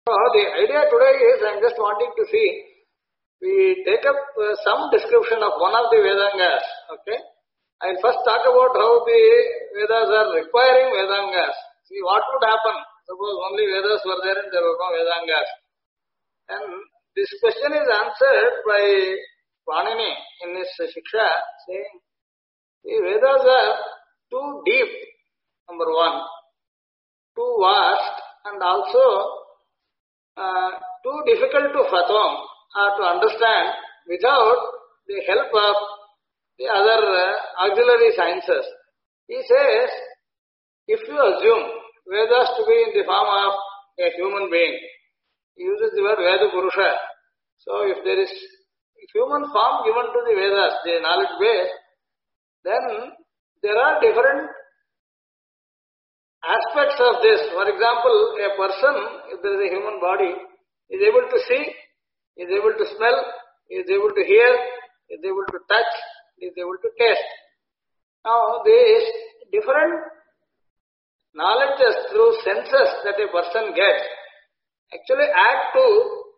So the idea today is I am just wanting to see, we take up some description of one of the Vedangas. Okay, I will first talk about how the Vedas are requiring Vedangas. See what would happen. Suppose only Vedas were there and there were no Vedangas. And this question is answered by Panini in his Shiksha, saying the Vedas are too deep, number one, too vast, and also too difficult to fathom or to understand without the help of the other auxiliary sciences. He says, if you assume Vedas to be in the form of a human being, he uses the word Veda Purusha. So if there is a human form given to the Vedas, the knowledge base, then there are different aspects of this. For example, a person, if there is a human body, is able to see, is able to smell, is able to hear, is able to touch, is able to taste. Now, these different knowledges through senses that a person gets actually add to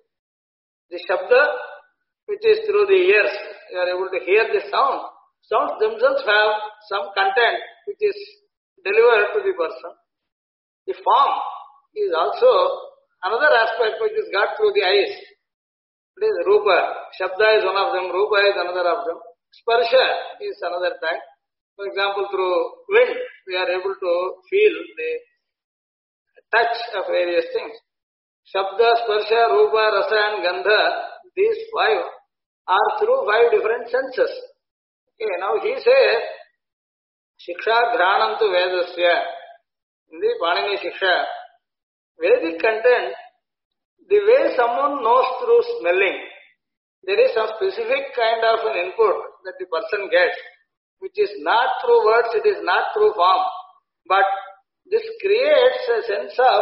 the Shabda, which is through the ears. You are able to hear the sound. Sounds themselves have some content which is delivered to the person. The form is also another aspect which is got through the eyes. It is Rupa. Shabda is one of them, Rupa is another of them. Sparsha is another type. For example, through wind, we are able to feel the touch of various things. Shabda, Sparsha, Rupa, Rasa and Gandha, these five are through five different senses. Okay, now he says, Shiksha Ghranantu Vedasya. In the Panini Shiksha, Vedic content, the way someone knows through smelling, there is some specific kind of an input that the person gets, which is not through words, it is not through form. But this creates a sense of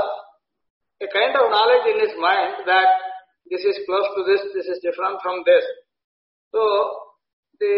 a kind of knowledge in his mind that this is close to this is different from this. So, the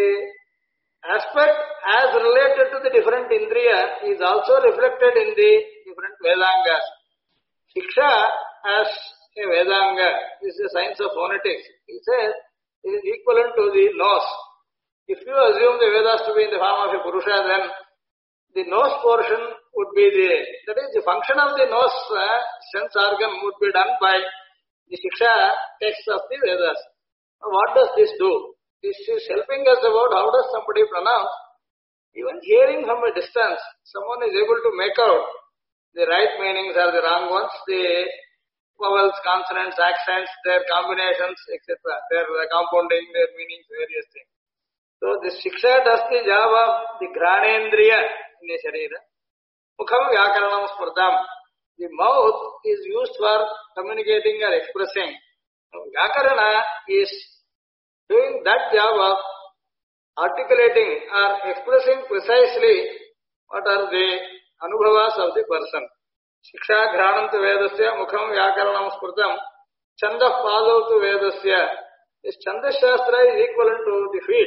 aspect as related to the different indriya is also reflected in the different Vedangas. Shiksha as a Vedanga is the science of phonetics. He says it is equivalent to the nose. If you assume the Vedas to be in the form of a Purusha, then the nose portion would be that is the function of the nose sense organ would be done by the Shiksha text of the Vedas. Now, what does this do? This is helping us about how does somebody pronounce. Even hearing from a distance, someone is able to make out the right meanings or the wrong ones, the vowels, consonants, accents, their combinations, etc. Their compounding, their meanings, various things. So this Shiksha does the job of the Granendriya in the Sharira. Mukham Vyakaranam Spurdam. The mouth is used for communicating or expressing. Vyakarana is doing that job of articulating or expressing precisely what are the anubhavas of the person. Shiksha Ghranantu Vedasya Mukham Vyakaranam Spurtam Chandah Padautu Vedasya. This Chandah Shastra is equivalent to the feet.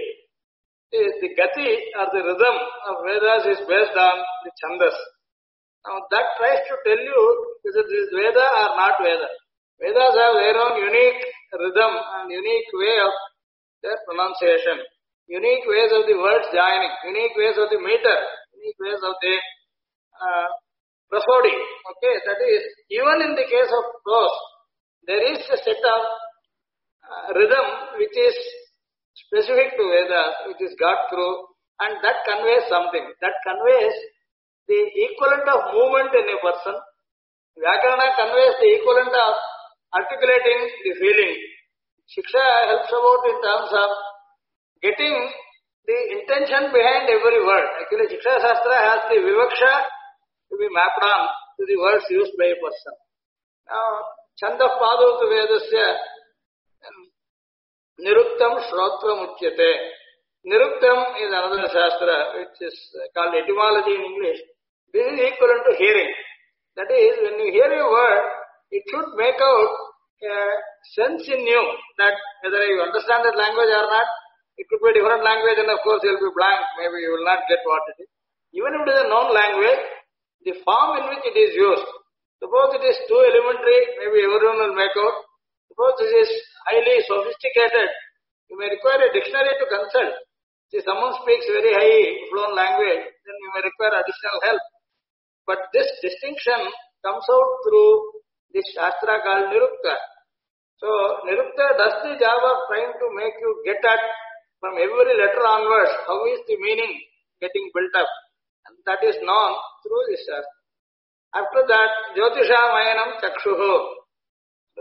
The gati or the rhythm of Vedas is based on the Chandas. Now that tries to tell you whether this is Veda or not Veda. Vedas have their own unique rhythm and unique way of their pronunciation, unique ways of the words joining, unique ways of the meter, unique ways of the prosody. Okay, that is, even in the case of prose, there is a set of rhythm which is specific to Vedas, which is got through, and that conveys something. That conveys the equivalent of movement in a person. Vyakarana conveys the equivalent of articulating the feeling. Shiksha helps about in terms of getting the intention behind every word. Actually, Shiksha Shastra has the Vivaksha to be mapped on to the words used by a person. Now, Chandah Padautu Vedasya Niruktam Shrotra Muchyate. Niruktam is another Shastra which is called etymology in English. This is equivalent to hearing. That is, when you hear a word, it should make out a sense in you that whether you understand that language or not, it could be a different language and of course you will be blank, maybe you will not get what it is. Even if it is a known language, the form in which it is used, Suppose it is too elementary, maybe everyone will make out. Suppose it is highly sophisticated, you may require a dictionary to consult. See, someone speaks very high flown language, then you may require additional help. But this distinction comes out through this Shastra called Nirukta. So, Nirukta does the job of trying to make you get at, from every letter onwards, how is the meaning getting built up. And that is known through this Shastra. After that, Jyotisha Mayanam Chakshuho. So,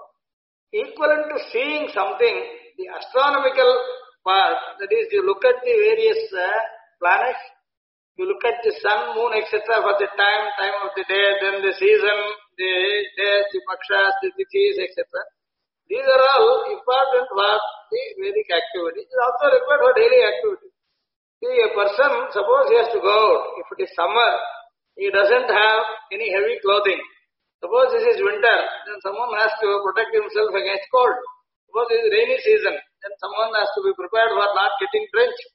equivalent to seeing something, the astronomical part, that is, you look at the various planets, you look at the sun, moon, etc. for the time of the day, then the season, the days, the pakshas, the tithis, etc. These are all important for the Vedic activity. It is also required for daily activity. See, a person, suppose he has to go out, if it is summer, he doesn't have any heavy clothing. Suppose this is winter, then someone has to protect himself against cold. Suppose this is rainy season, then someone has to be prepared for not getting drenched.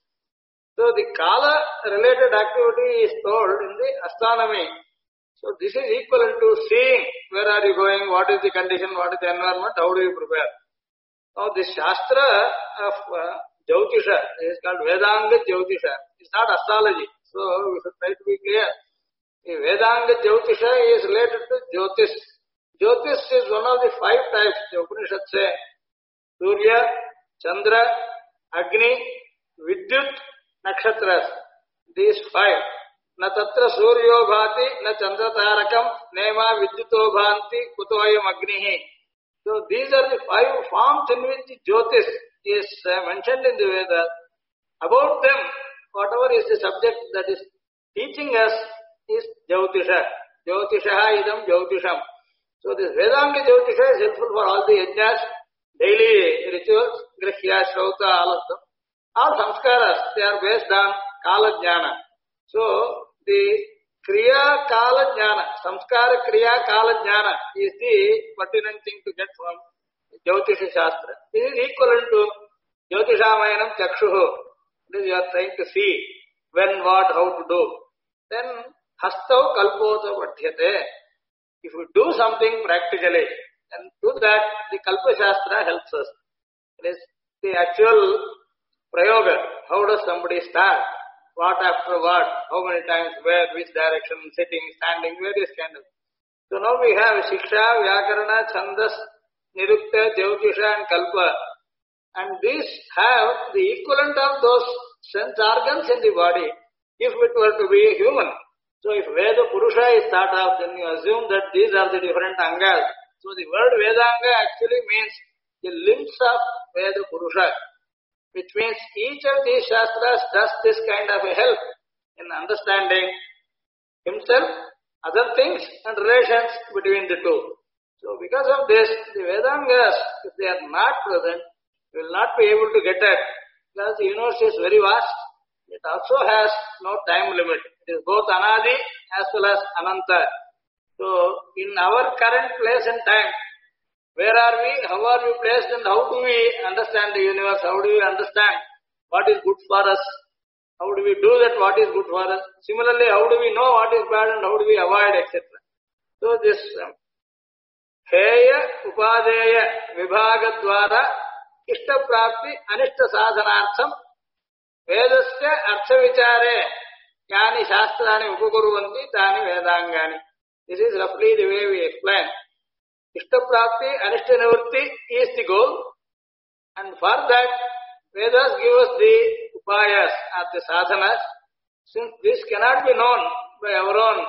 So the Kala-related activity is told in the astronomy. So this is equivalent to seeing where are you going, what is the condition, what is the environment, how do you prepare. Now this Shastra of Jyotisha is called Vedanga Jyotisha. It's not astrology. So we should try to be clear. The Vedanga Jyotisha is related to Jyotish. Jyotish is one of the 5 types the Upanishads say. Surya, Chandra, Agni, Vidyut, Nakshatras. These 5. Na tatra suryo bhati, na chandra tarakam, nema vidyuto bhanti, kutoyam agnihi. So these are the 5 forms in which Jyotish is mentioned in the Vedas. About them, whatever is the subject that is teaching us is Jyotisha. Jyotisha idam Jyotisham. So this Vedanga Jyotisha is helpful for all the yajnas, daily rituals, grihya, shrauta, all of them. All samskaras, they are based on Kala Jnana. So the Kriya Kala Jnana, Samskara Kriya Kala Jnana is the pertinent thing to get from Jyotisha Shastra. This is equivalent to Jyotishamayana Chakshuho. This you are trying to see when, what, how to do. Then Hastau Kalpota Vadhyate. If we do something practically, and to that the Kalpa Shastra helps us. It is the actual Prayoga. How does somebody start? What after what? How many times? Where? Which direction? Sitting, standing, various kind of. So now we have Shiksha, Vyakarana, Chandas, Nirukta, Jyotisha and Kalpa. And these have the equivalent of those sense organs in the body if it were to be a human. So if Veda Purusha is thought of, then you assume that these are the different angas. So the word Vedanga actually means the limbs of Veda Purusha, which means each of these Shastras does this kind of a help in understanding himself, other things and relations between the two. So because of this, the Vedangas, if they are not present, you will not be able to get at, because the universe is very vast. It also has no time limit. It is both Anadi as well as Ananta. So in our current place and time, where are we, how are we placed, and how do we understand the universe, how do we understand what is good for us, how do we do that what is good for us. Similarly, how do we know what is bad and how do we avoid, etc. So this Heya Upadeya Vibhaga Dwara Ishta Prapti Anishta Sadhanartham Vedasya Artha Vichare Yani Shastrani Upakuruvanti Tani Vedangani. This is roughly the way we explain. Ishta Prapti Anishta Nivritti is the goal, and for that Vedas give us the upayas or the sadhanas. Since this cannot be known by our own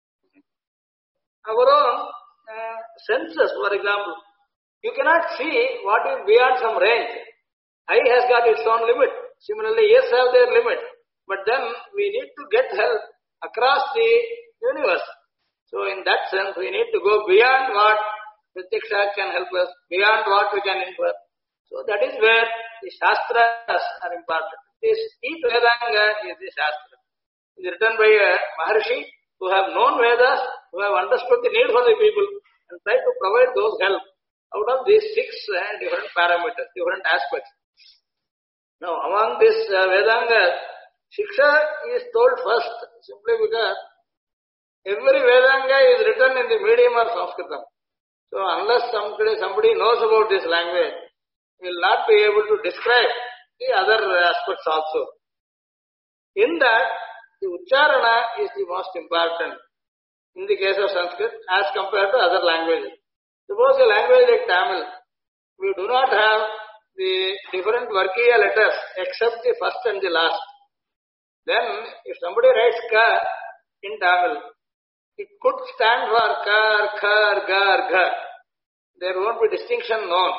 senses, for example, you cannot see what is beyond some range. Eye has got its own limit. Similarly, ears have their limit. But then we need to get help across the universe. So in that sense, we need to go beyond what Pratiksha can help us, beyond what we can infer. So that is where the Shastras are important. Each Vedanga is the Shastra. It is written by a Maharshi who have known Vedas, who have understood the need for the people, and try to provide those help out of these 6 different parameters, different aspects. Now, among this Vedanga, Shiksha is told first simply because Every Vedanga is written in the medium of Sanskritam. So unless somebody knows about this language, he will not be able to describe the other aspects also. In that, the Ucharana is the most important in the case of Sanskrit as compared to other languages. Suppose a language like Tamil, we do not have the different Varkiya letters except the first and the last. Then, if somebody writes Ka in Tamil, it could stand for Kar, Khar, Gar, Gha. There won't be distinction known.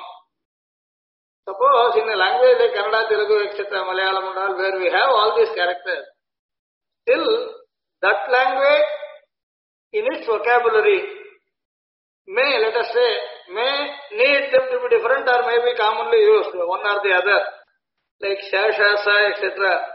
Suppose in a language like Kannada, Telugu, etc., Malayalam and all, where we have all these characters, still that language in its vocabulary may, let us say, may need them to be different or may be commonly used, one or the other, like Sha, Sha, Sa, etc.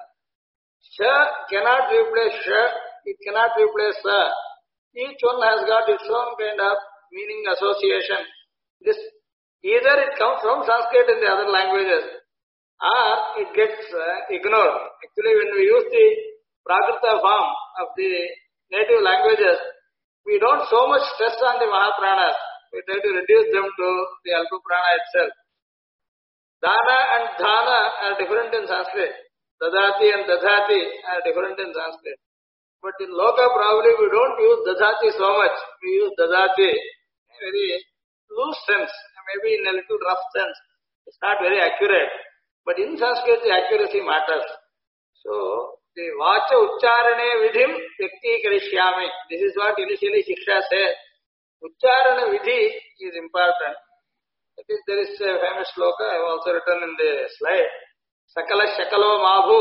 Sha cannot replace Sha, it cannot replace Sa. Each one has got its own kind of meaning association. This either it comes from Sanskrit in the other languages or it gets ignored. Actually, when we use the Prakrita form of the native languages, we don't so much stress on the Mahapranas. We try to reduce them to the Alpa Prana itself. Dana and Dhana are different in Sanskrit. Dadati and Dadhati are different in Sanskrit. But in Loka probably we don't use Dadhati so much. We use Dadati in a very loose sense, maybe in a little rough sense. It's not very accurate. But in Sanskrit the accuracy matters. So, the Vacha Ucharane Vidhim Vyakti Karishyami. This is what initially Shiksha says. Ucharana Vidhi is important. There is a famous sloka I have also written in the slide. Sakala Shakalo Mabhu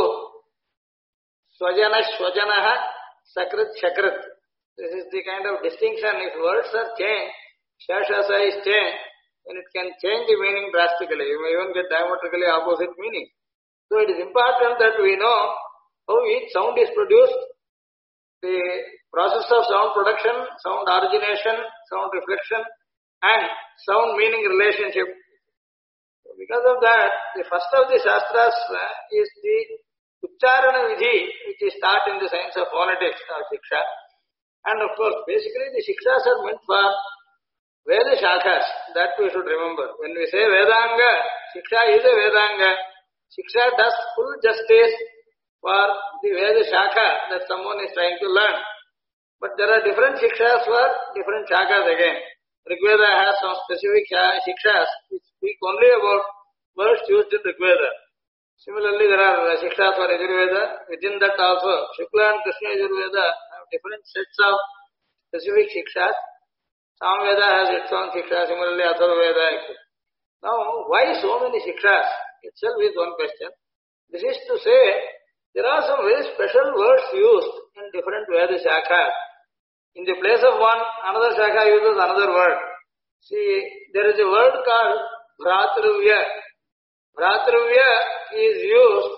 Swajana Swajanaha Sakrit Shakrit. This is the kind of distinction. If words are changed, Shashasa is changed, then it can change the meaning drastically. You may even get diametrically opposite meaning. So it is important that we know how each sound is produced, the process of sound production, sound origination, sound reflection, and sound meaning relationship. Because of that, the first of the Shastras is the Ucharana Vidhi, which is taught in the science of phonetics or Shiksha. And of course, basically the Shikshas are meant for Veda Shakhas. That we should remember. When we say Vedanga, Shiksha is a Vedanga. Shiksha does full justice for the Veda Shakha that someone is trying to learn. But there are different Shikshas for different Shakhas again. Rigveda has some specific Shikshas which speak only about words used in Rigveda. Similarly, there are Shikshas for Yajurveda. Within that also, Shukla and Krishna Yajurveda have different sets of specific Shikshas. Samveda has its own Shiksha, similarly Atharvaveda, etc. Now, why so many Shikshas? Itself is one question. This is to say, there are some very special words used in different Veda Shakhas. In the place of one, another Shakha uses another word. See, there is a word called Bhratruvya. Bhratruvya is used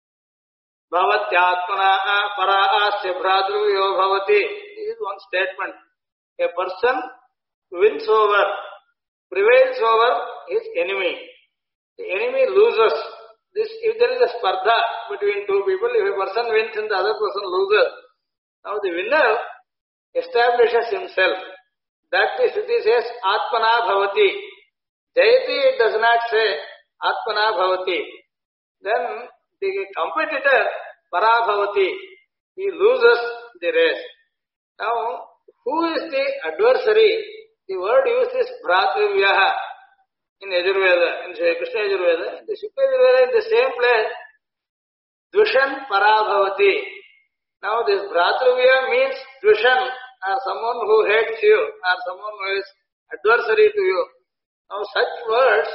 Bhavatyatmana para asya Bhratruvyo bhavati. This is one statement. A person wins over, prevails over his enemy. The enemy loses. If there is a spardha between two people, if a person wins and the other person loses, now the winner establishes himself. That the Shruti says Atmana Bhavati. Jayati it does not say Atmana Bhavati. Then the competitor Para Bhavati. He loses the race. Now, who is the adversary? The word used is Bhratrivyaha in Yajurveda, in Krishna Yajurveda. In the Shukla Yajurveda, in the same place, Dvishan Parabhavati. Now, this Bhratrivya means Dvishan, or someone who hates you, or someone who is adversary to you. Now, such words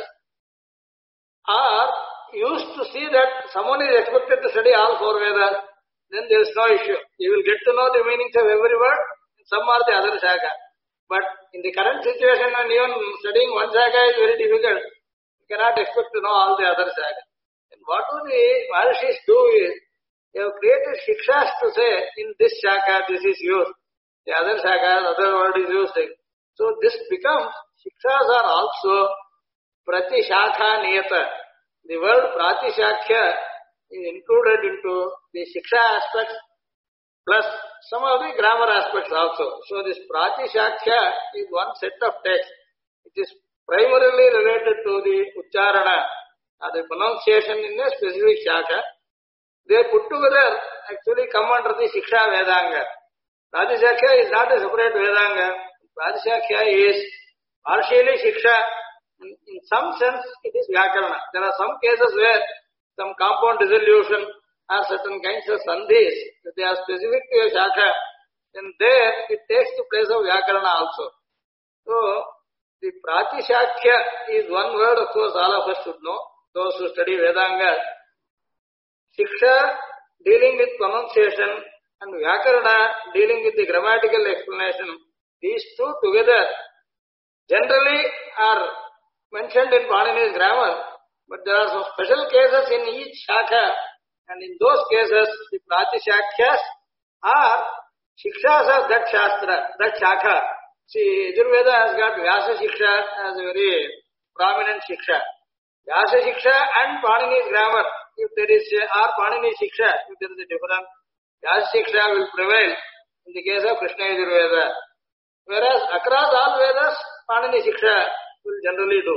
are used to see that someone is expected to study all four Vedas. Then there is no issue. You will get to know the meanings of every word in some or the other Shaka. But in the current situation, when even studying one Shaka is very difficult, you cannot expect to know all the other Shaka. And what do the Maharishis do is, they have created Shikshas to say, in this Shaka, this is used. The other Shaka, other word is used. So this becomes, Shikshas are also Prati Shakha Niyata. The word Prati Shakya is included into the Shiksha aspects plus some of the grammar aspects also. So this Pratishakhya is one set of text. It is primarily related to the Ucharana, or the pronunciation in a specific Shakha. They put together actually come under the Shiksha Vedanga. Pratishakhya is not a separate Vedanga. Pratishakhya is partially Shiksha. In some sense, it is Vyakarana. There are some cases where some compound dissolution or certain kinds of sandhis, if they are specific to a Shakha, then there it takes the place of Vyakarana also. So, the Pratishakhya is one word, of course, all of us should know, those who study Vedanga. Shiksha dealing with pronunciation and Vyakarana dealing with the grammatical explanation. These two together generally are mentioned in Panini's grammar, but there are some special cases in each Shakha, and in those cases the Pratishakyas are Shikshas of that Shastra, that Shakha. See, Yajurveda has got Vyasa Shiksha as a very prominent Shiksha. Vyasa Shiksha and Panini's grammar, if there is or Panini Shiksha, if there is a difference, Vyasa Shiksha will prevail in the case of Krishna Yajurveda. Whereas across all Vedas, Panini Shiksha will generally do.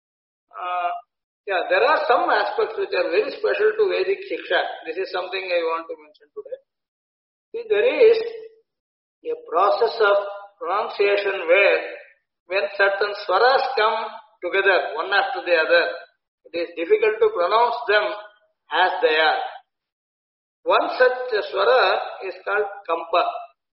There are some aspects which are very special to Vedic Shiksha. This is something I want to mention today. See, there is a process of pronunciation where when certain swaras come together, one after the other, it is difficult to pronounce them as they are. One such swara is called kampa.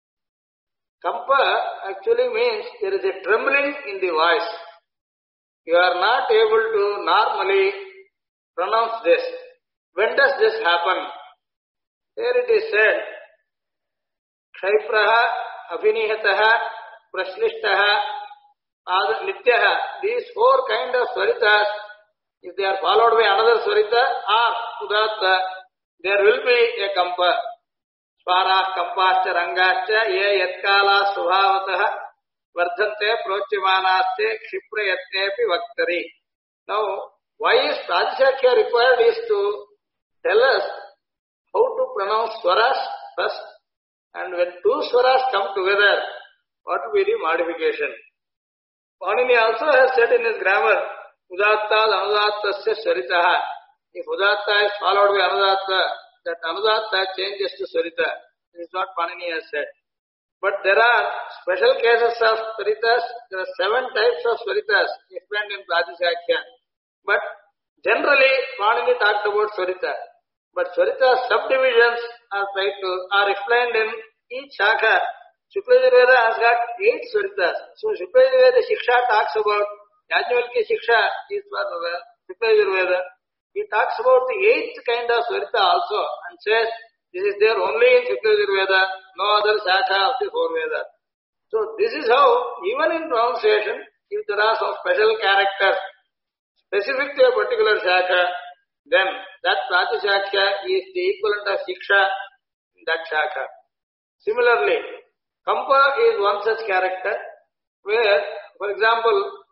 Kampa actually means there is a trembling in the voice. You are not able to normally pronounce this. When does this happen? There it is said, Kshapraha, Abhinihataha, Prashlishtaha, Nityaha. These four kind of swaritas, if they are followed by another swarita or udatta, there will be a kampa. Swara, kampascha, rangascha, ye yatkala subhavataha, vardhante, prochimanaste, kshiprayatnepi vaktari. Now, why is Pratishakhya required is to tell us how to pronounce swaras first, and when two swaras come together, what will be the modification? Panini also has said in his grammar, Udatta Anudattasya Swaritaha. If Udatta is followed by Anudatta, that Anudatta changes to Swarita. This is what Panini has said. But there are special cases of Swaritas. There are 7 types of Swaritas explained in Pratishakhya. But generally, Panini talked about Swarita. But Swarita subdivisions are explained in each Shakha. Shukla Yajurveda has got 8 Swaritas. So Shukla Yajurveda Shiksha talks about Yajnavalkya Shiksha is for Shukla Yajurveda. He talks about the 8th kind of Swarita also and says this is there only in Shukla Yajurveda, no other Shakha of the 4 Vedas. So this is how, even in pronunciation, if there are some special characters specific to a particular Shakha, then that Pratishakhya is the equivalent of Shiksha in that Shakha. Similarly, Kampa is one such character where, for example,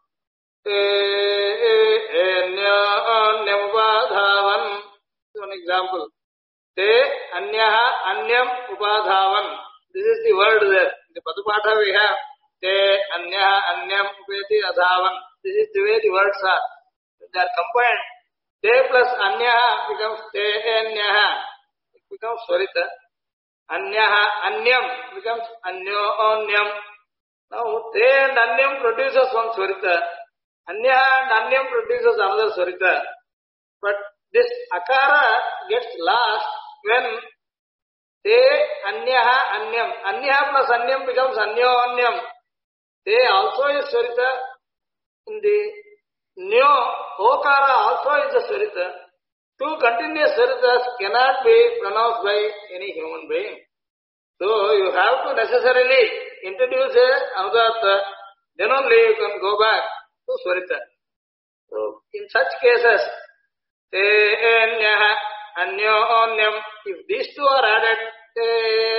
Anyam is one example. Te Anyaha Anyam Upadhavan. This is the word there. In the Padupatha we have Te Anyaha Anyam Upeti Adhavan. This is the way the words are. They are combined. Te plus Anyaha becomes Te Anyaha. It becomes Swarita. Anyaha Anyam becomes Anyo Onyam. Now Te and Anyam produces one Swarita. Anyaha and Anyam produces another Swarita. But this Akara gets lost when Te Anyaha Anyam. Anyaha plus Anyam becomes Anyo Onyam. Te also is Swarita. In the Nyo, Okara also is a Swarita. 2 continuous Swaritas cannot be pronounced by any human being. So you have to necessarily introduce a Anudatta, then only you can go back to Swarita. So in such cases, Te Anyaha, Anyo Onyam, if these 2 are added, Te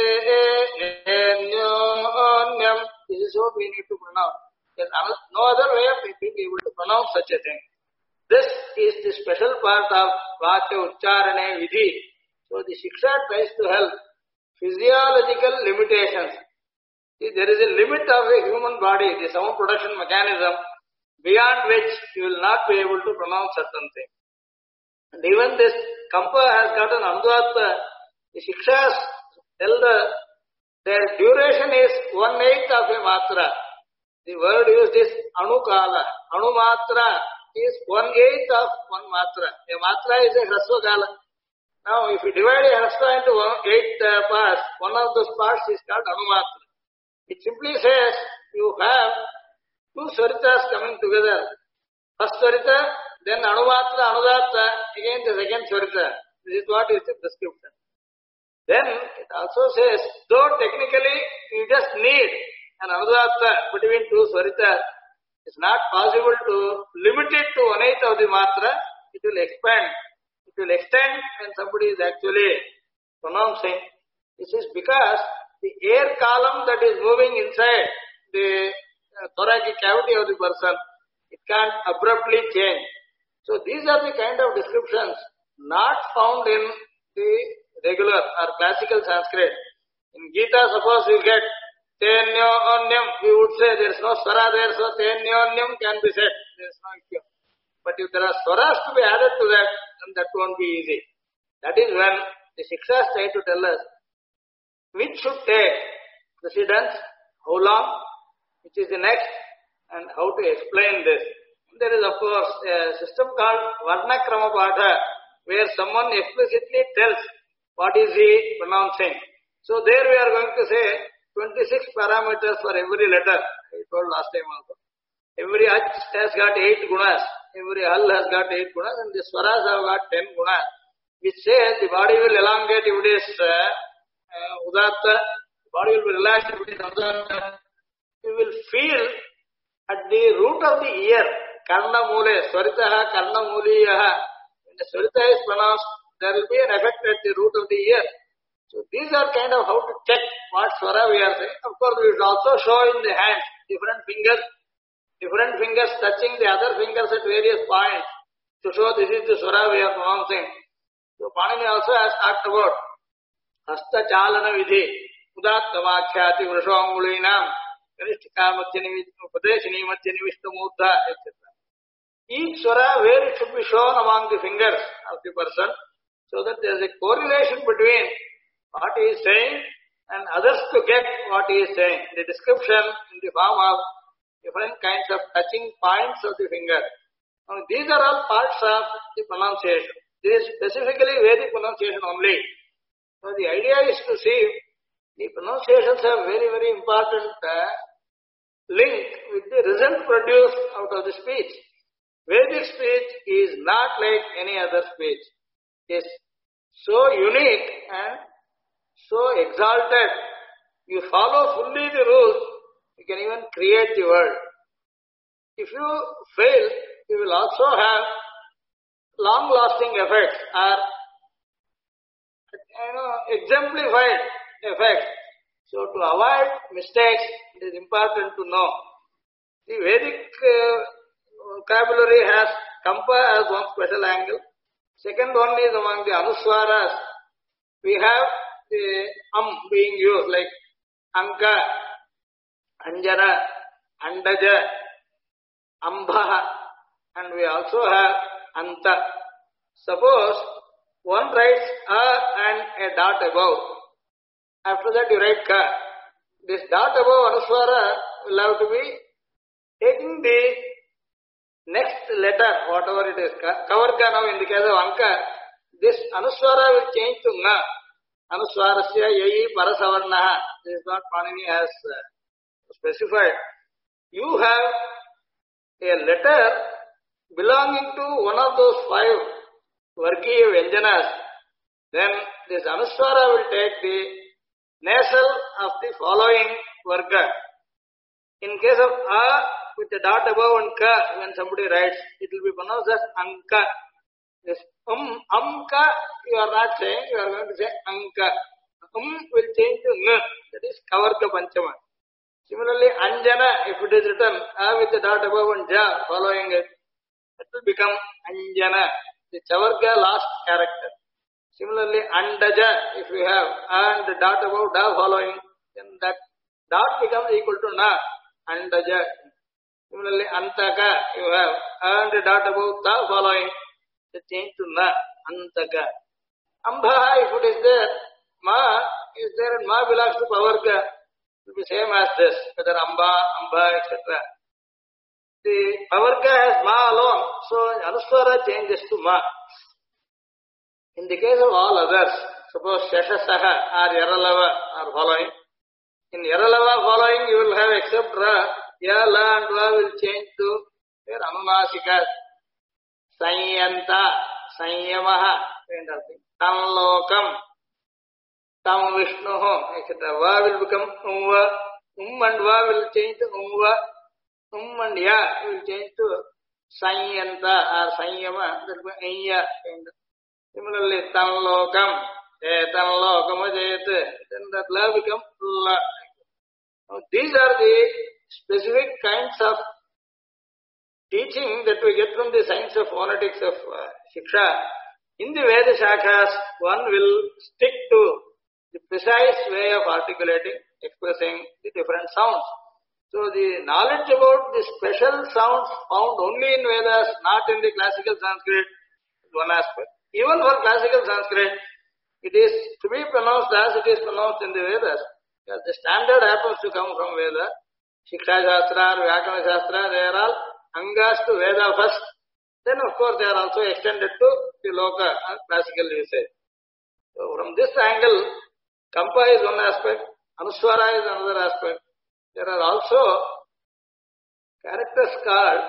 Anyo Onyam, this is what we need to pronounce. There is no other way of being able to pronounce such a thing. This is the special part of Vakya Ucharane Vidhi. So the Shiksha tries to help. physiological limitations. See, there is a limit of a human body, the sound production mechanism, beyond which you will not be able to pronounce certain things. And even this Kampa has got an Anudhatta. The Shikshas tell their duration is 1/8 of a matra. The word used is Anukala. Anumatra is 1/8 of one matra. A matra is a Hrasva Kala. Now, if you divide a Hrasva into 8 parts, one of those parts is called Anumatra. It simply says you have two Swaritas coming together. First Swarita, then Anumatra, Anudatta, again the second Swarita. This is what is the description. Then it also says, though technically you just need an Anudatta between two Swaritas, it's not possible to limit it to 1/8 of the matra. It will expand. It will extend when somebody is actually pronouncing. This is because the air column that is moving inside the thoracic cavity of the person, it can't abruptly change. So these are the kind of descriptions not found in the regular or classical Sanskrit. In Gita, suppose you get Tenyonyam, we would say there is no swara there, so Tenyonyam can be said. There is no issue. But if there are swaras to be added to that, then that won't be easy. That is when the Shikshas try to tell us which should take precedence, how long, which is the next, and how to explain this. There is, of course, a system called Varnakrama Patha, where someone explicitly tells what is he pronouncing. So there we are going to say 26 parameters for every letter. I told last time also. Every H has got 8 gunas. Every Hal has got 8 gunas, and the Swaras have got 10 gunas, which says the body will elongate if it is Udatta, the body will be relaxed if it is Anudatta. You will feel at the root of the ear, Karna Mule, Swaritaha, Karna Muliyaha. When the Swarita is pronounced, there will be an effect at the root of the ear. So these are kind of how to check what Swara we are saying. Of course, we will also show in the hands different fingers touching the other fingers at various points to show this is the Swara we are pronouncing. So Panini also has talked about Hasta Chalana Vidhi, Udatta Vakhyati Vrashongulinam, Kanishtika Padeshini Madhyanivishtha Mudha, etc. Each Swara where it should be shown among the fingers of the person, so that there is a correlation between what he is saying and others to get what he is saying. The description in the form of different kinds of touching points of the finger. Now, these are all parts of the pronunciation. This is specifically Vedic pronunciation only. So the idea is to see the pronunciations have very, very important link with the result produced out of the speech. Vedic speech is not like any other speech. It is so unique and so exalted. You follow fully the rules, you can even create the world. If you fail, you will also have long-lasting effects or exemplified effects. So to avoid mistakes, it is important to know. The Vedic vocabulary has Kampa as one special angle. Second one is among the Anuswaras. We have the being used like Anka, Anjana, Andaja, Ambha, and we also have Anta. Suppose one writes A and a dot above. After that you write Ka. This dot above Anuswara will have to be taking the next letter, whatever it is. Kavarga now in the case of Anka, this Anuswara will change to Nga. Anuswarasya Yayi Parasavarnaha. This is what Panini has specified. You have a letter belonging to one of those 5 Vargiya Vyanjanas. Then this Anuswara will take the nasal of the following Varga. In case of A with a dot above and Ka, when somebody writes, it will be pronounced as Anka. This Amka, you are not saying, you are going to say Anka. Will change to N, that is Kavarga Panchama. Similarly, Anjana, if it is written A with a dot above and Ja following it, it will become Anjana, the Chavarga last character. Similarly, andaja, if you have and dot above da following, then that dot becomes equal to na, andaja. Similarly, antaka, you have and dot above ta following, the change to na, antaka. Amba, if it is there, ma is there and ma belongs to pavarga, it will be same as this, whether amba, etc. The pavarga has ma alone, so anuswara changes to ma. In the case of all others, suppose shashasaha or yaralava are following. In yaralava following, you will have except ra, ya, la and va will change to their anunasika, sanyanta, sanyamaha, kind of thing. Tam lokam, tam vishnuho, etc. Va will become umva, and va will change to umva, and ya will change to sanyanta or sanyama, that will be anya, kind of. Similarly, tan lokam, etan lokam ajayat, then that la becomes la. Now, these are the specific kinds of teaching that we get from the science of phonetics of Shiksha. In the Veda Shakhas, one will stick to the precise way of articulating, expressing the different sounds. So, the knowledge about the special sounds found only in Vedas, not in the classical Sanskrit, is one aspect. Even for classical Sanskrit, it is to be pronounced as it is pronounced in the Vedas. Because the standard happens to come from Veda. Shiksha Shastra, Vyakana Shastra, they are all angas to Veda first. Then, of course, they are also extended to the Loka and classical usage. So, from this angle, Kampa is one aspect, Anuswara is another aspect. There are also characters called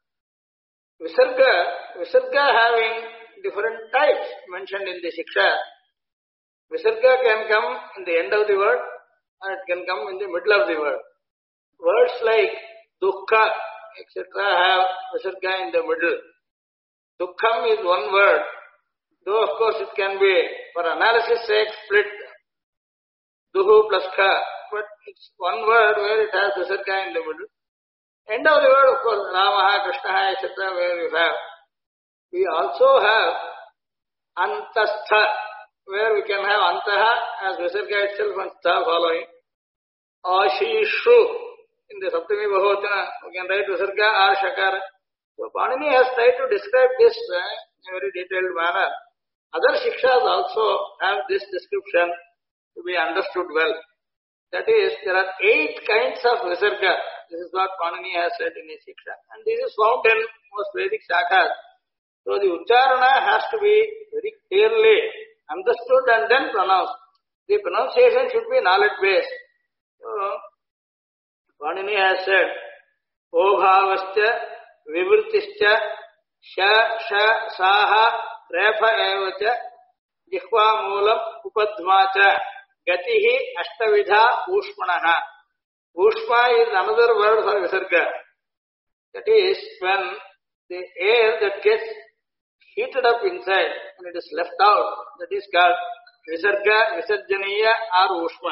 Visarga having different types mentioned in the Shiksha. Visarga can come in the end of the word and it can come in the middle of the word. Words like dukkha, etc. have Visarga in the middle. Dukkham is one word, though of course it can be, for analysis sake, split duhu plus kha, but it's one word where it has Visarga in the middle. End of the word, of course, Ramaha, Krishnaha, etc. where you have. We also have antastha, where we can have antaha as Visarga itself and stha following. Ashishu, in the Saptami Bahotana, we can write Visarga or Shakara. So Panini has tried to describe this in a very detailed manner. Other Shikshas also have this description to be understood well. That is, there are 8 kinds of Visarga. This is what Panini has said in his Shiksha. And this is found in most Vedic Shakhas. So the Ucharana has to be very clearly understood and then pronounced. The pronunciation should be knowledge-based. So, Panini has said, Obhavascha, Vivritischa, Sha, Saha, Refa Evacha, Jihva Moolam, Upadmacha, Gatihi, Ashtavidha, Ushmanaha. Ushma is another word for Visarga. That is, when the air that gets heated up inside and it is left out, that is called Visarga, Visarjaniya or Ushma.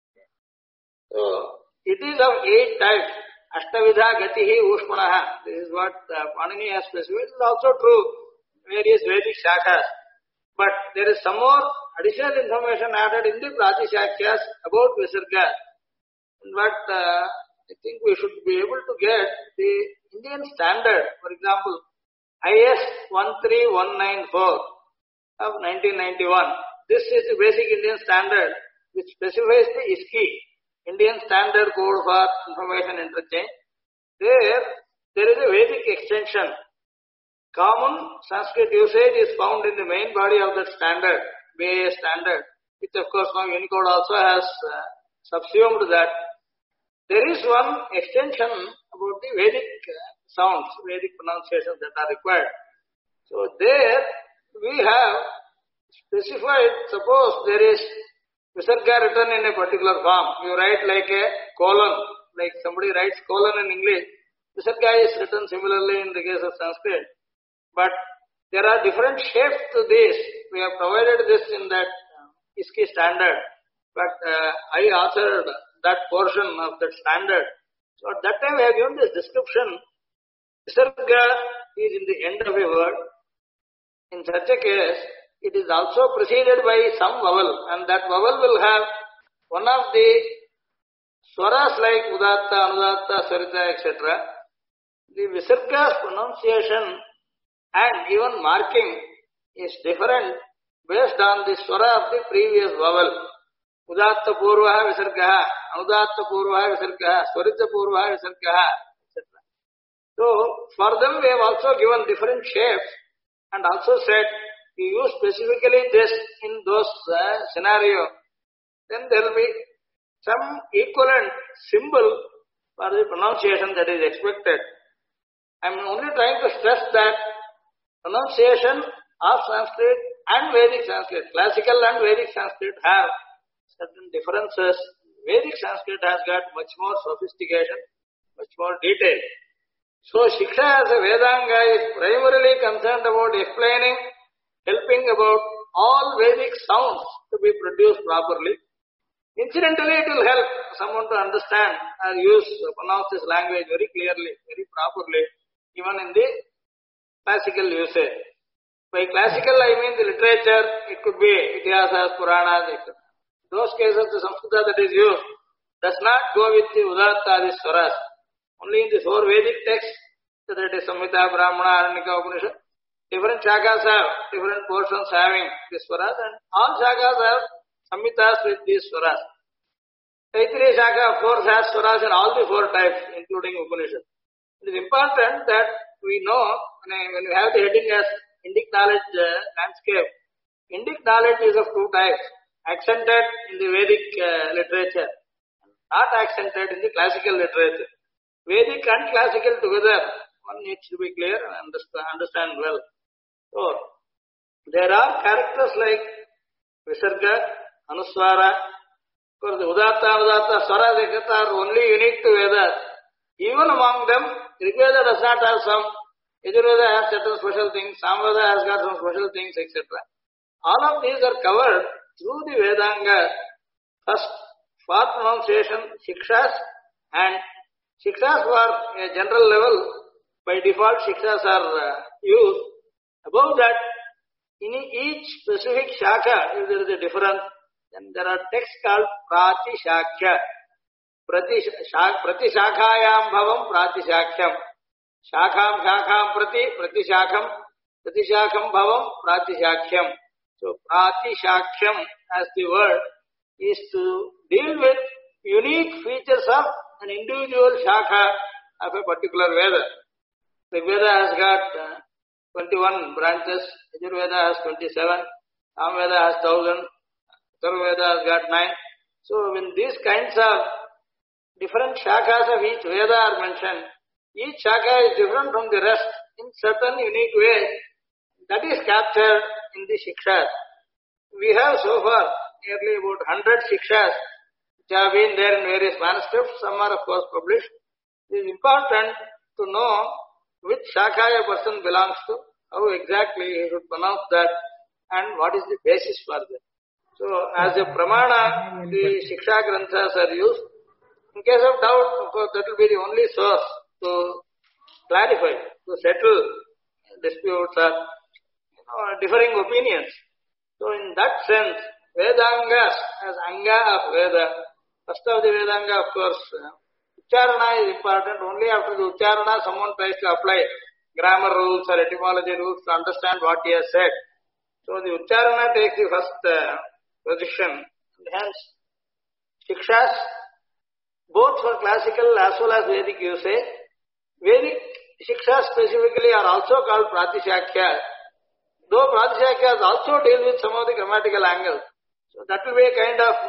So, it is of 8 types. Ashtavidha, Gatihi, Ushmanaha. This is what Panini has specified. It is also true in various Vedic Shakhas. But there is some more additional information added in the Pratishakyas about Visarga. But I think we should be able to get the Indian standard, for example, IS 13194 of 1991. This is the basic Indian standard which specifies the ISKI, Indian Standard Code for Information Interchange. There is a Vedic extension. Common Sanskrit usage is found in the main body of that standard, BIS standard, which of course now Unicode also has subsumed that. There is one extension about the Vedic sounds, Vedic pronunciations that are required. So there we have specified, suppose there is Visarga written in a particular form. You write like a colon, like somebody writes colon in English. Visarga is written similarly in the case of Sanskrit. But there are different shapes to this. We have provided this in that ISKI standard. But I authored that portion of that standard. So at that time I have given this description. Visarga is in the end of a word. In such a case, it is also preceded by some vowel, and that vowel will have one of the swaras like Udatta, Anudatta, Sarita, etc. The Visarga's pronunciation and even marking is different based on the swara of the previous vowel. Udatta Purvaha Visargaha, Anudatta Purvaha Visargaha, Swarita Purvaha Visargaha, etc. So, for them we have also given different shapes and also said we use specifically this in those scenarios. Then there will be some equivalent symbol for the pronunciation that is expected. I am only trying to stress that pronunciation of Sanskrit and Vedic Sanskrit, classical and Vedic Sanskrit have certain differences. Vedic Sanskrit has got much more sophistication, much more detail. So Shiksha as a Vedanga is primarily concerned about explaining, helping about all Vedic sounds to be produced properly. Incidentally, it will help someone to understand or pronounce this language very clearly, very properly, even in the classical usage. By classical, I mean the literature. It could be Itihasas, Puranas, etc. In those cases, the Samskrita that is used does not go with the Udatta, the Swaras. Only in the 4 Vedic texts, whether it is Samhita, Brahmana, Aranyaka, Upanishad, different shakas have different portions having the Swaras, and all shakas have Samhitas with these Swaras. Taittiriya Shaka, of course, has Swaras in all the 4 types, including Upanishad. It is important that we know, when we have the heading as Indic knowledge landscape, Indic knowledge is of 2 types, accented in the Vedic literature, not accented in the classical literature. Vedic and classical together, one needs to be clear and understand well. So, there are characters like Visarga, Anuswara, of course the Udatta, Anudatta, Swara, Dekata are only unique to Vedas. Even among them, Rigveda does not have some, Yajurveda has certain special things, Samveda has got some special things, etc. All of these are covered through the Vedanga. First, for pronunciation, Shikshas, and Shikshas for a general level, by default Shikshas are used. Above that, in each specific Shaka, if there is a difference, then there are texts called Pratishakya. Pratishakayam bhavam Pratishakyam. Shakham Shakham Pratishakham. Pratishakham bhavam Pratishakyam. So Pratishakyam as the word is to deal with unique features of an individual Shakha of a particular Veda. The Veda has got 21 branches, Yajurveda has 27, Samveda has 1000, Atharvaveda has got 9. So when these kinds of different shakhas of each Veda are mentioned, each shakha is different from the rest in certain unique ways. That is captured in the Shikshas. We have so far nearly about 100 Shikshas which have been there in various manuscripts. Some are of course published. It is important to know which shakha a person belongs to, how exactly he should pronounce that, and what is the basis for that. So, as a pramana, the Shiksha Granthas are used. In case of doubt, of course, that will be the only source to clarify, to settle disputes or differing opinions. So, in that sense, Vedangas as Anga of Veda, first of the Vedanga, of course, Ucharana is important. Only after the Ucharana, someone tries to apply grammar rules or etymology rules to understand what he has said. So, the Ucharana takes the first position. And hence, Shikshas, both for classical as well as Vedic usage, Vedic Shikshas specifically are also called Pratishakyas. Though Pratishakyas also deal with some of the grammatical angles. So, that will be a kind of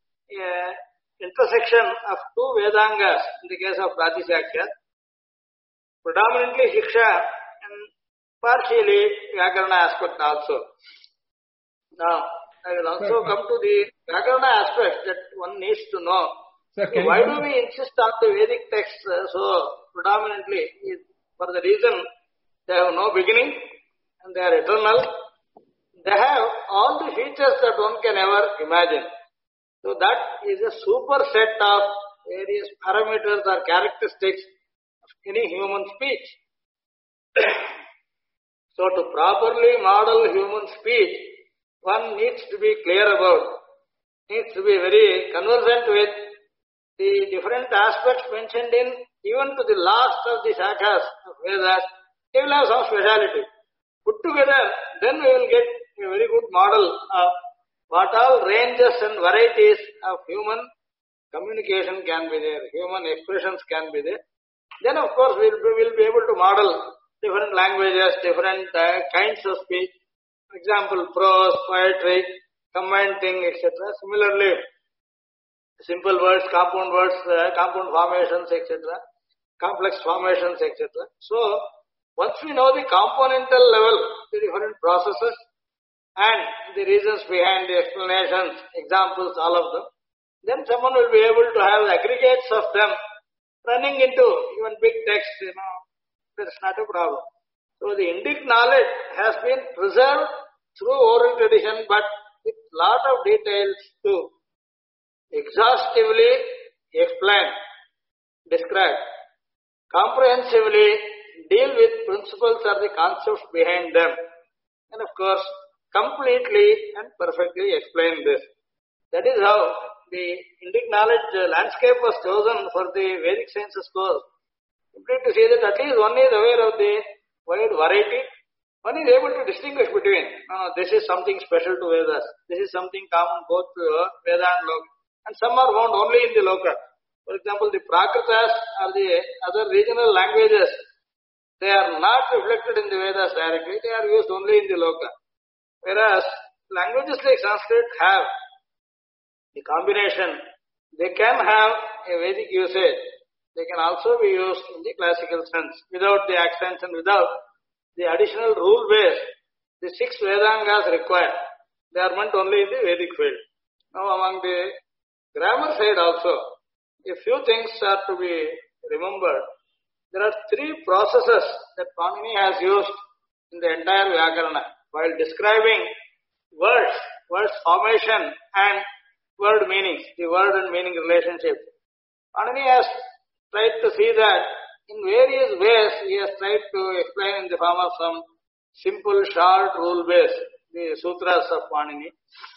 intersection of 2 Vedangas in the case of Pratishakyas. Predominantly Shiksha and partially Vyakarana aspect also. Now, I will also come to the Vyakarana aspect that one needs to know. Why do we insist on the Vedic texts so predominantly? For the reason they have no beginning and they are eternal. They have all the features that one can ever imagine. So that is a superset of various parameters or characteristics of any human speech. So to properly model human speech, one needs to be clear about, needs to be very conversant with the different aspects mentioned in even to the last of the shakhas of Vedas. They will have some speciality. Put together, then we will get a very good model of what all ranges and varieties of human communication can be there, human expressions can be there. Then of course we will be able to model different languages, different kinds of speech. For example, prose, poetry, commenting, etc. Similarly, simple words, compound formations, etc. Complex formations, etc. So, once we know the componental level, the different processes and the reasons behind the explanations, examples, all of them, then someone will be able to have aggregates of them running into even big text, that's not a problem. So the Indic knowledge has been preserved through oral tradition, but with lot of details to exhaustively explain, describe, comprehensively deal with principles or the concepts behind them, and of course completely and perfectly explain this. That is how the Indic knowledge landscape was chosen for the Vedic sciences course. Simply to say that at least one is aware of the wide variety, one is able to distinguish between, this is something special to Vedas, this is something common both to Veda and Loka, and some are found only in the Loka. For example, the Prakritas or the other regional languages, they are not reflected in the Vedas directly, they are used only in the Loka. Whereas languages like Sanskrit have the combination, they can have a Vedic usage, they can also be used in the classical sense without the accents and without the additional rule base. The 6 Vedangas required, they are meant only in the Vedic field. Now among the grammar side also, a few things are to be remembered. There are 3 processes that Panini has used in the entire Vyakarana while describing words formation and word meanings, the word and meaning relationship. Panini has tried to see that in various ways he has tried to explain in the form of some simple, short, rule-based, the sutras of Panini.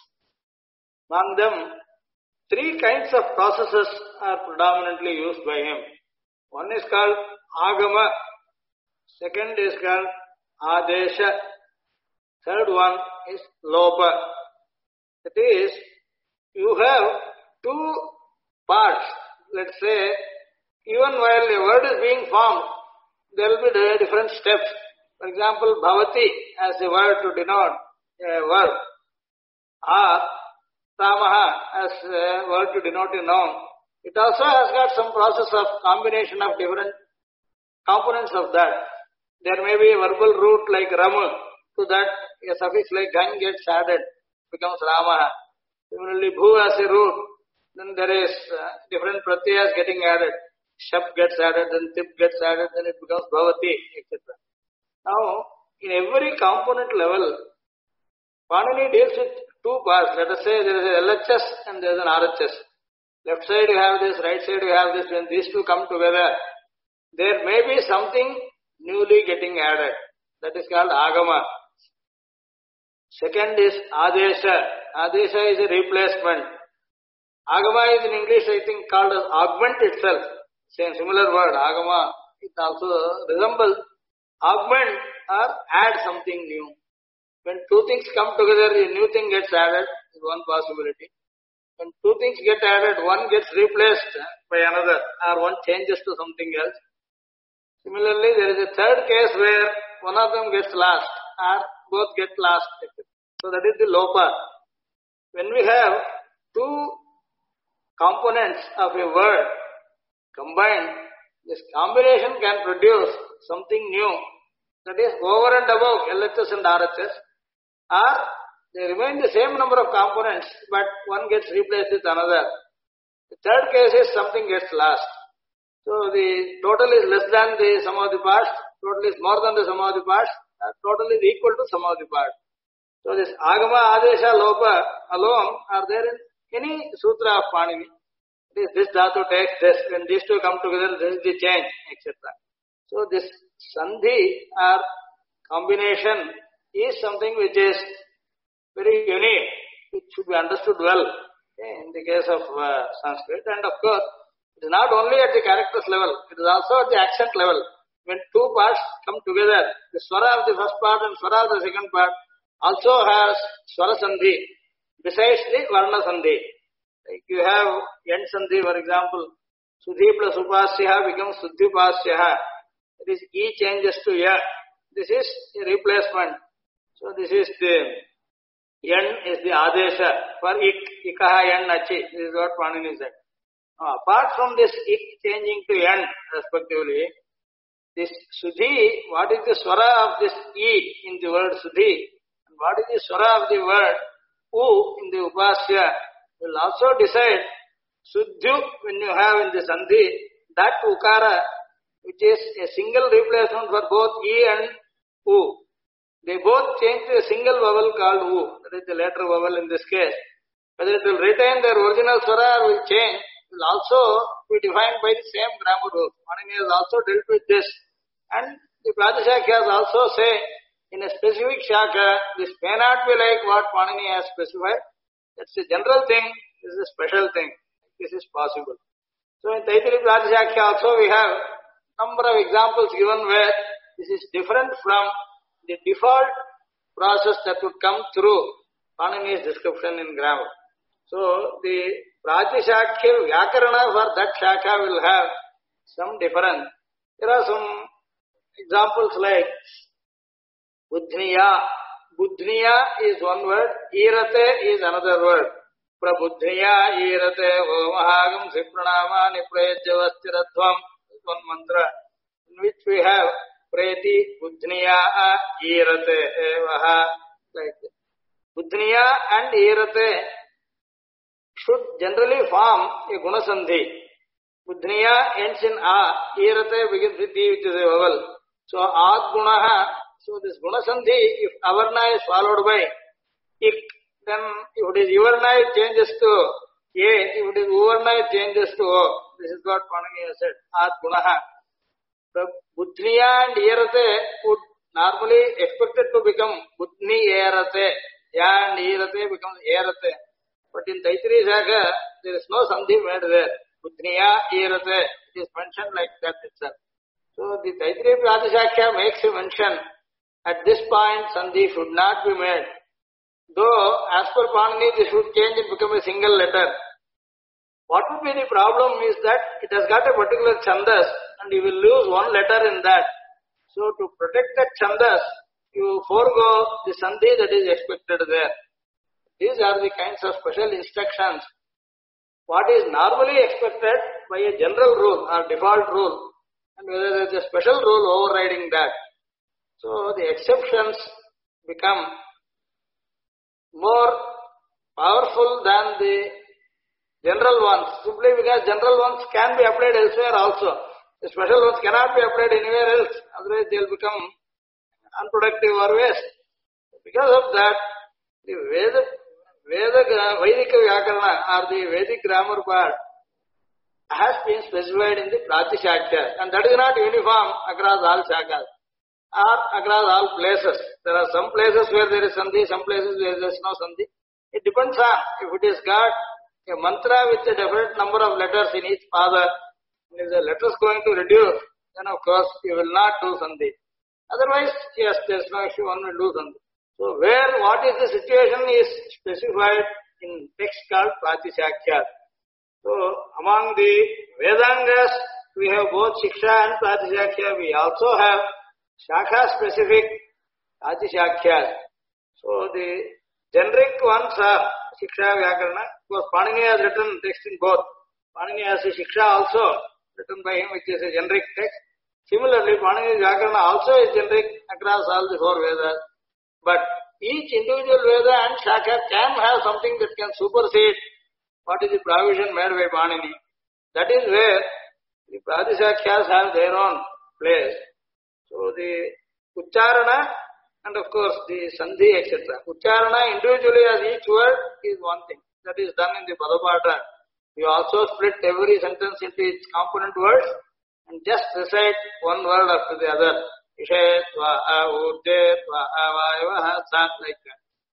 Among them, 3 kinds of processes are predominantly used by him. One is called Agama, second is called Adesha, third one is Lopa. That is, you have 2 parts. Let's say, even while a word is being formed, there will be different steps. For example, Bhavati as a word to denote a verb, or Ramaha as a word to denote a noun. It also has got some process of combination of different components of that. There may be a verbal root like Rama, to that a suffix like Gan gets added, becomes Ramaha. Similarly, Bhu as a root, then there is different pratyas getting added. Shap gets added, then Tip gets added, then it becomes Bhavati, etc. Now, in every component level, Panini deals with 2 parts. Let us say there is a LHS and there is an RHS. Left side you have this, right side you have this. When these 2 come together, there may be something newly getting added. That is called Agama. Second is Adesha. Adesha is a replacement. Agama is in English, I think, called as augment itself. Same similar word, Agama. It also resembles augment or add something new. When 2 things come together, a new thing gets added, is one possibility. When 2 things get added, one gets replaced by another, or one changes to something else. Similarly, there is a third case where one of them gets lost, or both get lost. So that is the Lopa. When we have 2 components of a word combined, this combination can produce something new, that is over and above LHS and RHS, or they remain the same number of components, but one gets replaced with another. The third case is something gets lost. So the total is less than the sum of the parts, total is more than the sum of the parts, total is equal to sum of the parts. So this Agama, Adesha, Lopa alone are there in any sutra of Panini. This dhatu takes this, when these 2 come together, this is the change, etc. So this Sandhi or combination is something which is very unique. It should be understood well in the case of Sanskrit. And of course, it is not only at the characters level, it is also at the accent level. When two parts come together, the swara of the first part and swara of the second part also has swara sandhi, besides the varna sandhi. Like you have yan sandhi, for example, sudhi plus upasya becomes suddhipasya. It is e changes to ya. This is a replacement. So this is the yan is the adesha for ik, ikaha yan achi. This is what Panini said. Apart from this ik changing to yan respectively, this sudhi, what is the swara of this e in the word sudhi, and what is the swara of the word u in the upasya, will also decide suddhu when you have in the sandhi, that ukara, which is a single replacement for both e and u. They both change to a single vowel called u, that is the later vowel in this case. Whether it will retain their original swara or will change, will also be defined by the same grammar rule. Panini has also dealt with this. And the Pratishakhya also say, in a specific shaka, this may not be like what Panini has specified. That's a general thing, this is a special thing. This is possible. So in Taittiriya Pratishakhya also we have number of examples given where this is different from the default process that would come through Panini's description in grammar. So the Pratishakhya Vyakarana for that shaka will have some difference. There are some examples like Buddhniya. Buddhniya is one word, Irate is another word. Prabudhniya Irate Vomahagam Sipranama Niprayajavastiradhvam is one mantra in which we have Preti Buddhniya Irate Evaha like that. Buddhniya and Irate should generally form a Gunasandhi. Buddhniya ends in A, Irate begins with E, which is a vowel. So Ad Gunaha, so this Gunasandhi, if Avarna is followed by Ik, then if it is Ivarna it changes to A, if it is Uvarna it changes to O. This is what Panini has said, Ad Gunaha. The Buddhniya and Irate would normally expected to become Buddhni Erate, Ya and Irate becomes Erate. But in Taittiriya Shaka, there is no sandhi made there. Buddhniya Irate, it is mentioned like that itself. So the Taittiriya Pratishakhya makes a mention, at this point sandhi should not be made. Though, as per Panini, this should change and become a single letter. What would be the problem is that it has got a particular chandas and you will lose one letter in that. So to protect that chandas, you forego the sandhi that is expected there. These are the kinds of special instructions. What is normally expected by a general rule or default rule, and whether there is a special rule overriding that. So the exceptions become more powerful than the general ones, simply because general ones can be applied elsewhere also. The special ones cannot be applied anywhere else, otherwise they will become unproductive or waste. Because of that, the Vedic Vyakarana or the Vedic grammar part has been specified in the Pratishakhya, and that is not uniform across all shakas or across all places. There are some places where there is sandhi, some places where there is no sandhi. It depends on if it is got a mantra with a definite number of letters in each pada. If the letter is going to reduce, then of course you will not do sandhi. Otherwise, yes, there is no issue, one will do sandhi. So where what is the situation is specified in text called Pratishakhya. So among the Vedangas, we have both Shiksha and Pratishakhya. We also have Shakha specific Pratishakhya. So the generic ones are Shiksha Vyakarana. Of course, Panini has written text in both. Panini has a Shiksha also written by him, which is a generic text. Similarly, Panini's Vyakarana also is generic across all the four Vedas. But each individual Veda and Shaka can have something that can supersede what is the provision made by Panini. That is where the Pratishakyas have their own place. So the Ucharana and of course the Sandhi etc. Ucharana individually as each word is one thing. That is done in the Padapata. You also split every sentence into its component words and just recite one word after the other. Ishe, Tva, Urje, Tva, Avayavaha, Sat, like that.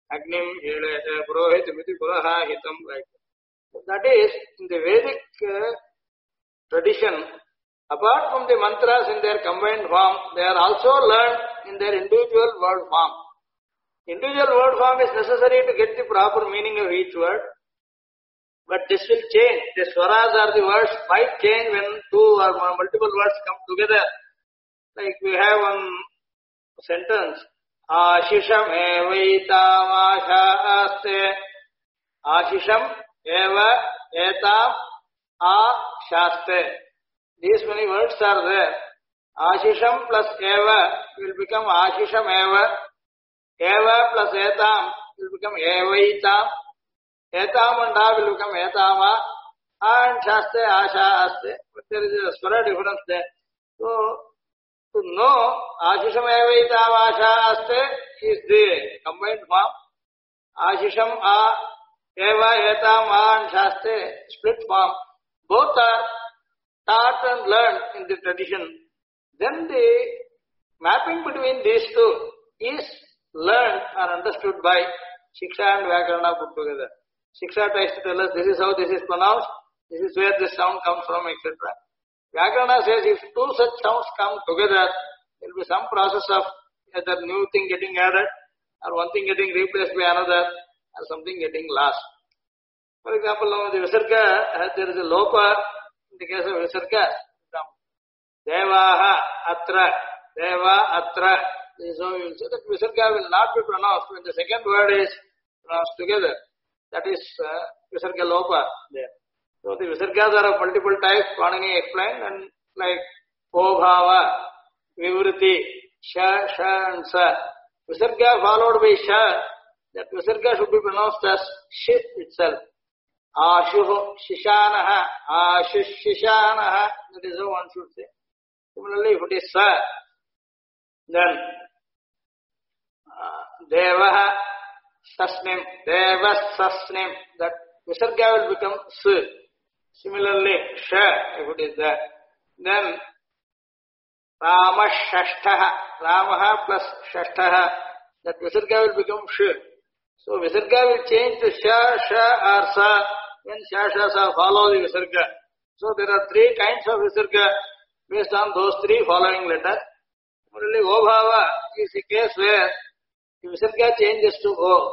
Agnim Hilete Purohit Miti Puraha Hitam like that. That is, in the Vedic tradition, apart from the mantras in their combined form, they are also learned in their individual word form. Individual word form is necessary to get the proper meaning of each word, but this will change. The swaras or the words might change when two or multiple words come together. Like we have one sentence, Ashisham evaitam ashaste. Ashisham eva etam ashaste. These many words are there. Ashisham plus eva will become Ashisham eva. Eva plus etam will become evaitam. Etam and a will become etama. And shaste, asha, aste. But there is a swara difference there. So, to know Ashisham evaitam asha aste is the combined form. Ashisham a, eva, etam, a and shaste, split form. Both are taught and learned in the tradition. Then the mapping between these two is learned or understood by Shiksha and Vyakarana put together. Shiksha tries to tell us this is how this is pronounced, this is where this sound comes from, etc. Vyakarana says if two such sounds come together, there will be some process of either new thing getting added or one thing getting replaced by another or something getting lost. For example, now the Visarga, there is a lopa in the case of Visarga. Devaha atra, deva atra. This is how you will say that Visarga will not be pronounced when the second word is pronounced together. That is Visarga lopa there. So the Visargas are of multiple types, Panini explained, and like Obhava, Vivriti, Sha, Sha and Sa. Visarga followed by Sha, that Visarga should be pronounced as Sh itself. Ashuh Shishanaha, Ashush Shishanaha, that is how one should say. Similarly, if it is Sa, then Devaha Sasnim, Devas Sasnim, that Visarga will become S. Similarly, Sha, if it is there. Then Rama Shashtaha, Ramaha plus Shashtaha, that Visarga will become Sh. So Visarga will change to Sha, Sha or Sa when Sha, Sha, Sa follow the Visarga. So there are three kinds of Visarga based on those three following letters. Similarly, Obhava is a case where the Visarga changes to O.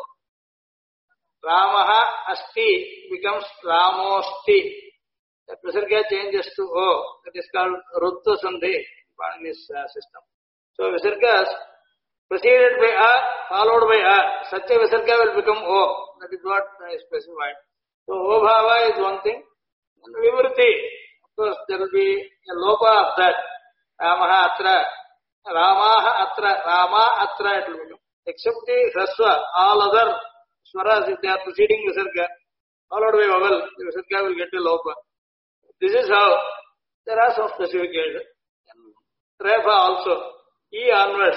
Ramaha Asti becomes Ramosti. That Visarga changes to O. That is called Ruttu Sandhi in this system. So Visargas preceded by A, followed by A. Such a Visarga will become O. That is what is specified. So Obhava is one thing. And Vivriti, of course, there will be a lopa of that. Ramaha Atra, Ramaha Atra, Rama Atra it will become. Except the Hraswa, all other swaras, if they are preceding Visarga, followed by vowel, the Visarga will get a lopa. This is how there are some specifications. Refa also, E onwards.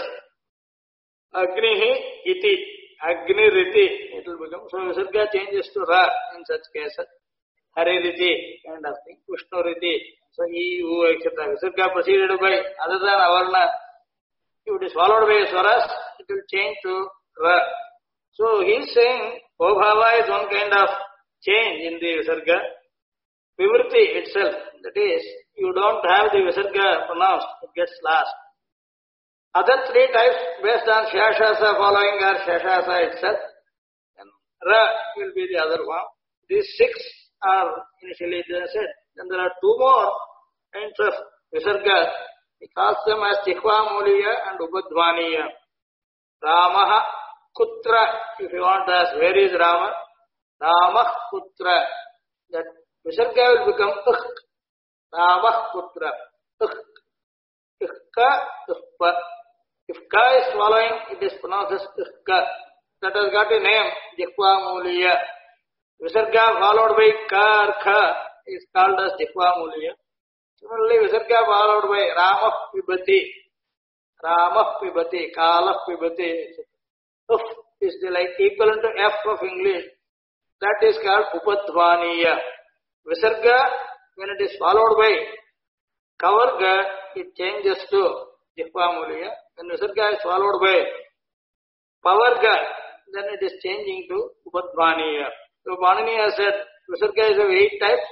Agnihi iti, Agniriti, it will become. So Visarga changes to Ra in such cases. Haririti, kind of thing. Vishnuriti. So E, U, etc. Visarga preceded by other than Avarna. If it is followed by Swaras, it will change to Ra. So he is saying Obhava is one kind of change in the Visarga. Vivriti itself, that is, you don't have the Visarga pronounced, it gets lost. Other three types based on Shashasa following or Shashasa itself, and Ra will be the other one. These six are initially said. Then there are two more kinds of Visargas. He calls them as Jihva Muliya and Ubadhvaniya. Ramaha Kutra, if you want to ask where is Rama, Ramah Kutra, that Visarga will become Ukh. Ramah Kutra, Ukh. Ukka, Ukpa. If Ka is following, it is pronounced as Ukka. That has got a name, Jihva Muliya. Visarga followed by Ka or Kha is called as Jihva Muliya. Similarly, Visarga followed by Ramah Pibati. Ramah Pibati, Kalah Pibati. Uf is the like equivalent to F of English. That is called Upadhvaniya. Visarga, when it is followed by Kavarga, it changes to Jihva Muliya. When Visarga is followed by Pavarga, then it is changing to Upadbhaniya. So Bhananiya said, Visarga is of 8 types.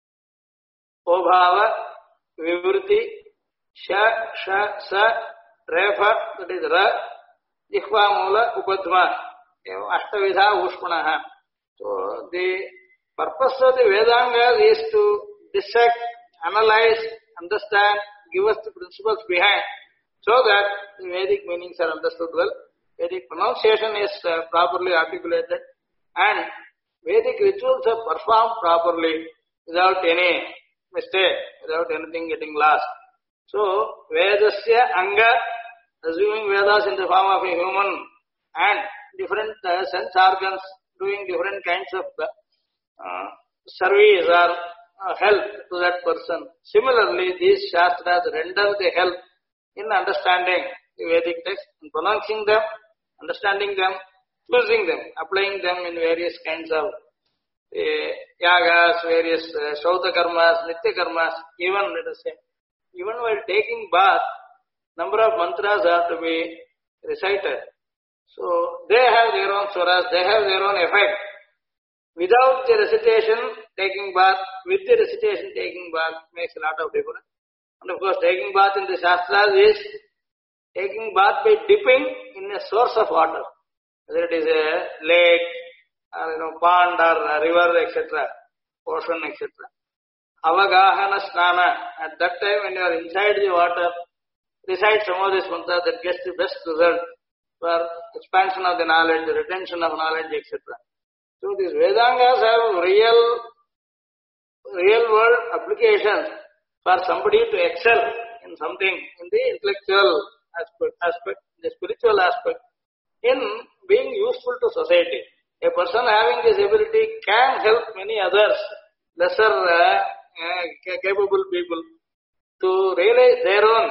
Obhava, Vivruti, Sha, Sa, Refa, that is Ra, Jihva Mula, Upadma, Ashtavidha, Ushpanaha. So the purpose of the Vedanga is to dissect, analyze, understand, give us the principles behind, so that the Vedic meanings are understood well, Vedic pronunciation is properly articulated, and Vedic rituals are performed properly without any mistake, without anything getting lost. So, Vedasya Anga, assuming Vedas in the form of a human and different sense organs doing different kinds of service or help to that person. Similarly, these Shastras render the help in understanding the Vedic text, in pronouncing them, understanding them, using them, applying them in various kinds of yagas, various Shauta karmas, Nitya karmas, even let us say, even while taking bath, number of mantras are to be recited. So they have their own swaras, they have their own effect. Without the recitation, taking bath, with the recitation, taking bath makes a lot of difference. And of course, taking bath in the Shastras is taking bath by dipping in a source of water, whether it is a lake, or pond, or a river, etc., ocean, etc. Avagahana snana. At that time, when you are inside the water, recite some of this mantra that gets the best result for expansion of the knowledge, the retention of knowledge, etc. So these Vedangas have real world applications for somebody to excel in something, in the intellectual aspect, the spiritual aspect, in being useful to society. A person having this ability can help many others, lesser capable people, to realize their own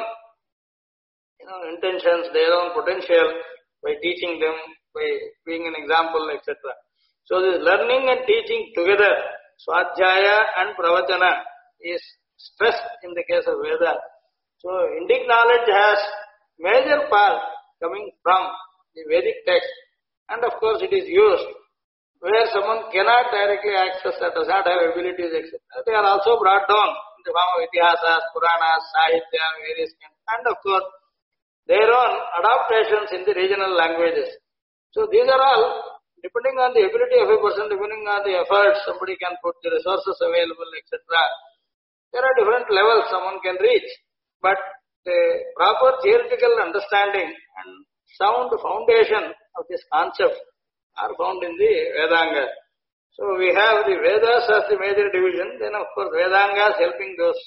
intentions, their own potential by teaching them, by being an example, etc. So this learning and teaching together, Swadhyaya and Pravachana, is stressed in the case of Veda. So Indic knowledge has major part coming from the Vedic text, and of course it is used where someone cannot directly access or does not have abilities, etc. They are also brought down in the form of Itihasas, Puranas, Sahitya, various kinds, and of course their own adaptations in the regional languages. So these are all depending on the ability of a person, depending on the efforts somebody can put, the resources available, etc. There are different levels someone can reach, but the proper theoretical understanding and sound foundation of this concept are found in the Vedanga. So we have the Vedas as the major division, then of course Vedangas helping those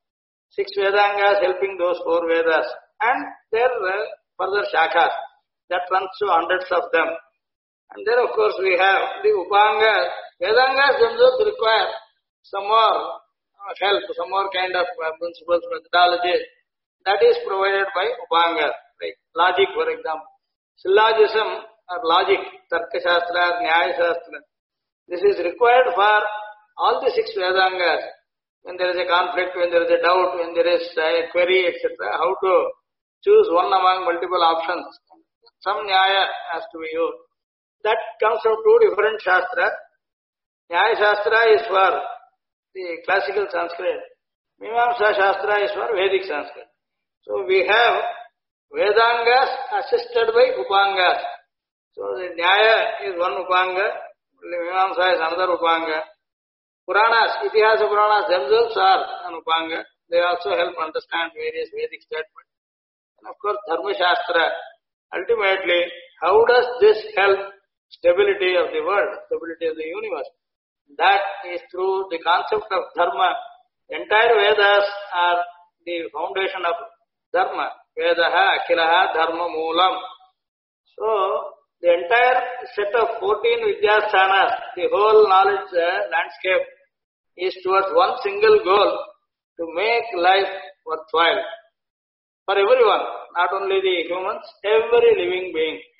6 Vedangas helping those 4 Vedas, and their further shakhas that runs to hundreds of them. And then of course we have the Upangas. Vedangas themselves require some more help, some more kind of principles, methodology that is provided by Upangas, like logic for example. Syllogism or logic, Tarka Shastra, Nyaya Shastra. This is required for all the 6 Vedangas. When there is a conflict, when there is a doubt, when there is a query, etc., how to choose one among multiple options. Some Nyaya has to be used. That comes from 2 different Shastras. Nyaya Shastra is for the classical Sanskrit. Mimamsa Shastra is for Vedic Sanskrit. So we have Vedangas assisted by Upangas. So the Nyaya is one Upanga, Mimamsa is another Upanga. Puranas, Itihasa Puranas themselves are an Upanga. They also help understand various Vedic statements. And of course Dharma Shastra. Ultimately, how does this help stability of the world, stability of the universe? That is through the concept of Dharma. Entire Vedas are the foundation of Dharma. Vedaha, Akhilaha, Dharma Moolam. So, the entire set of 14 Vidyasthanas, the whole knowledge landscape is towards one single goal, to make life worthwhile. For everyone, not only the humans, every living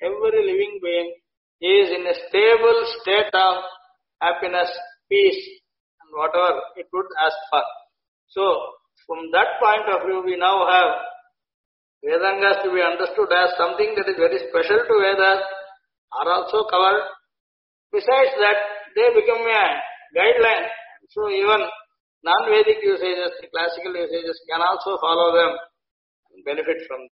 being is in a stable state of happiness, peace, and whatever it would ask for. So, from that point of view, we now have Vedangas to be understood as something that is very special to Vedas. are also covered. Besides that, they become a guideline. So even non-Vedic usages, the classical usages can also follow them and benefit from